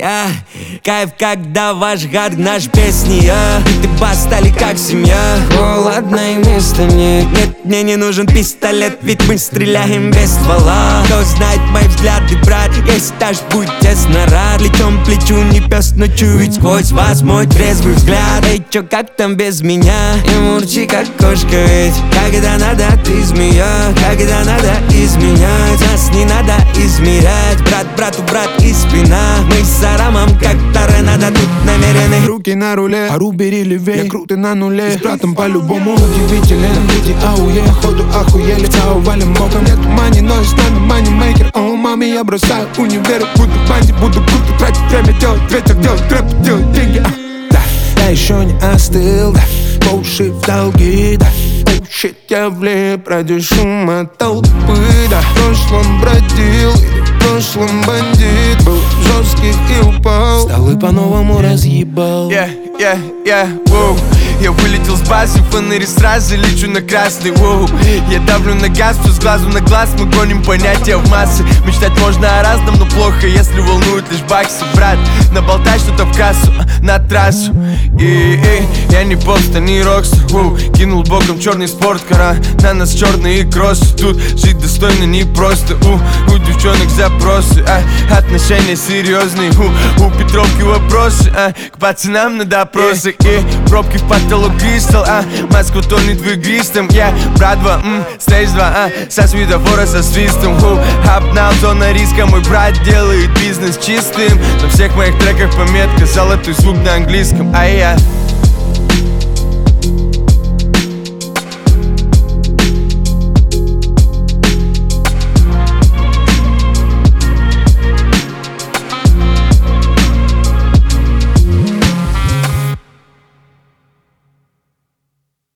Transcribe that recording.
Кайф, когда ваш гад наш песни, и ты бас стали как семья. Ладно, и места нет. Нет, мне не нужен пистолет, ведь мы стреляем без ствола. Кто знает мои взгляды, брат, если даже будь тесно рад. Плечом к плечу, не пес, но чует сквозь вас мой трезвый взгляд. Эй, чё, как там без меня? И мурчи, как кошка, ведь когда надо, ты змея. Когда надо изменять, нас не надо измерять. Брат брату брат и спина. Мы с Арамом как торнадо тут намерены. Руки на руле, ару бери левей. Я крутый на нуле, с братом по-любому удивителен. Дети ауе, ходу охуели. Цау валим боком, нету мани, но и с нами манимейкер. О, маме, я бросаю универ. Буду банди, буду круто тратить время. Делать ветер, делать рэп, делать деньги. Да, я еще не остыл, да. Поуши в долги, да. Shit, я влип ради шума толпы, да. В прошлом бродил, в прошлом бандит. Был жестких и упал, стал и по-новому разъебал. Воу. Я вылетел с базы, фонари сразу лечу на красный, воу. Я давлю на газ, все с глазу на глаз. Мы гоним понятия в массы. Мечтать можно о разном, но плохо, если волнуют лишь баксы. Брат, наболтай что-то в кассу, на трассу. Я не попста, не рокстер, воу. Кинул боком черный спорткар, на нас черные кроссы. Тут жить достойно непросто, у девчонок запросы, отношения серьезные, у Петровки вопросы, к пацанам на допросы. И пробки в потолок кристалл, Москва тонет в игристом. Я братва, стейдж 2, со светофора со свистом. Обнал, зона риска, мой брат делает бизнес чистым. На всех моих треках пометка, золотой звук на английском, я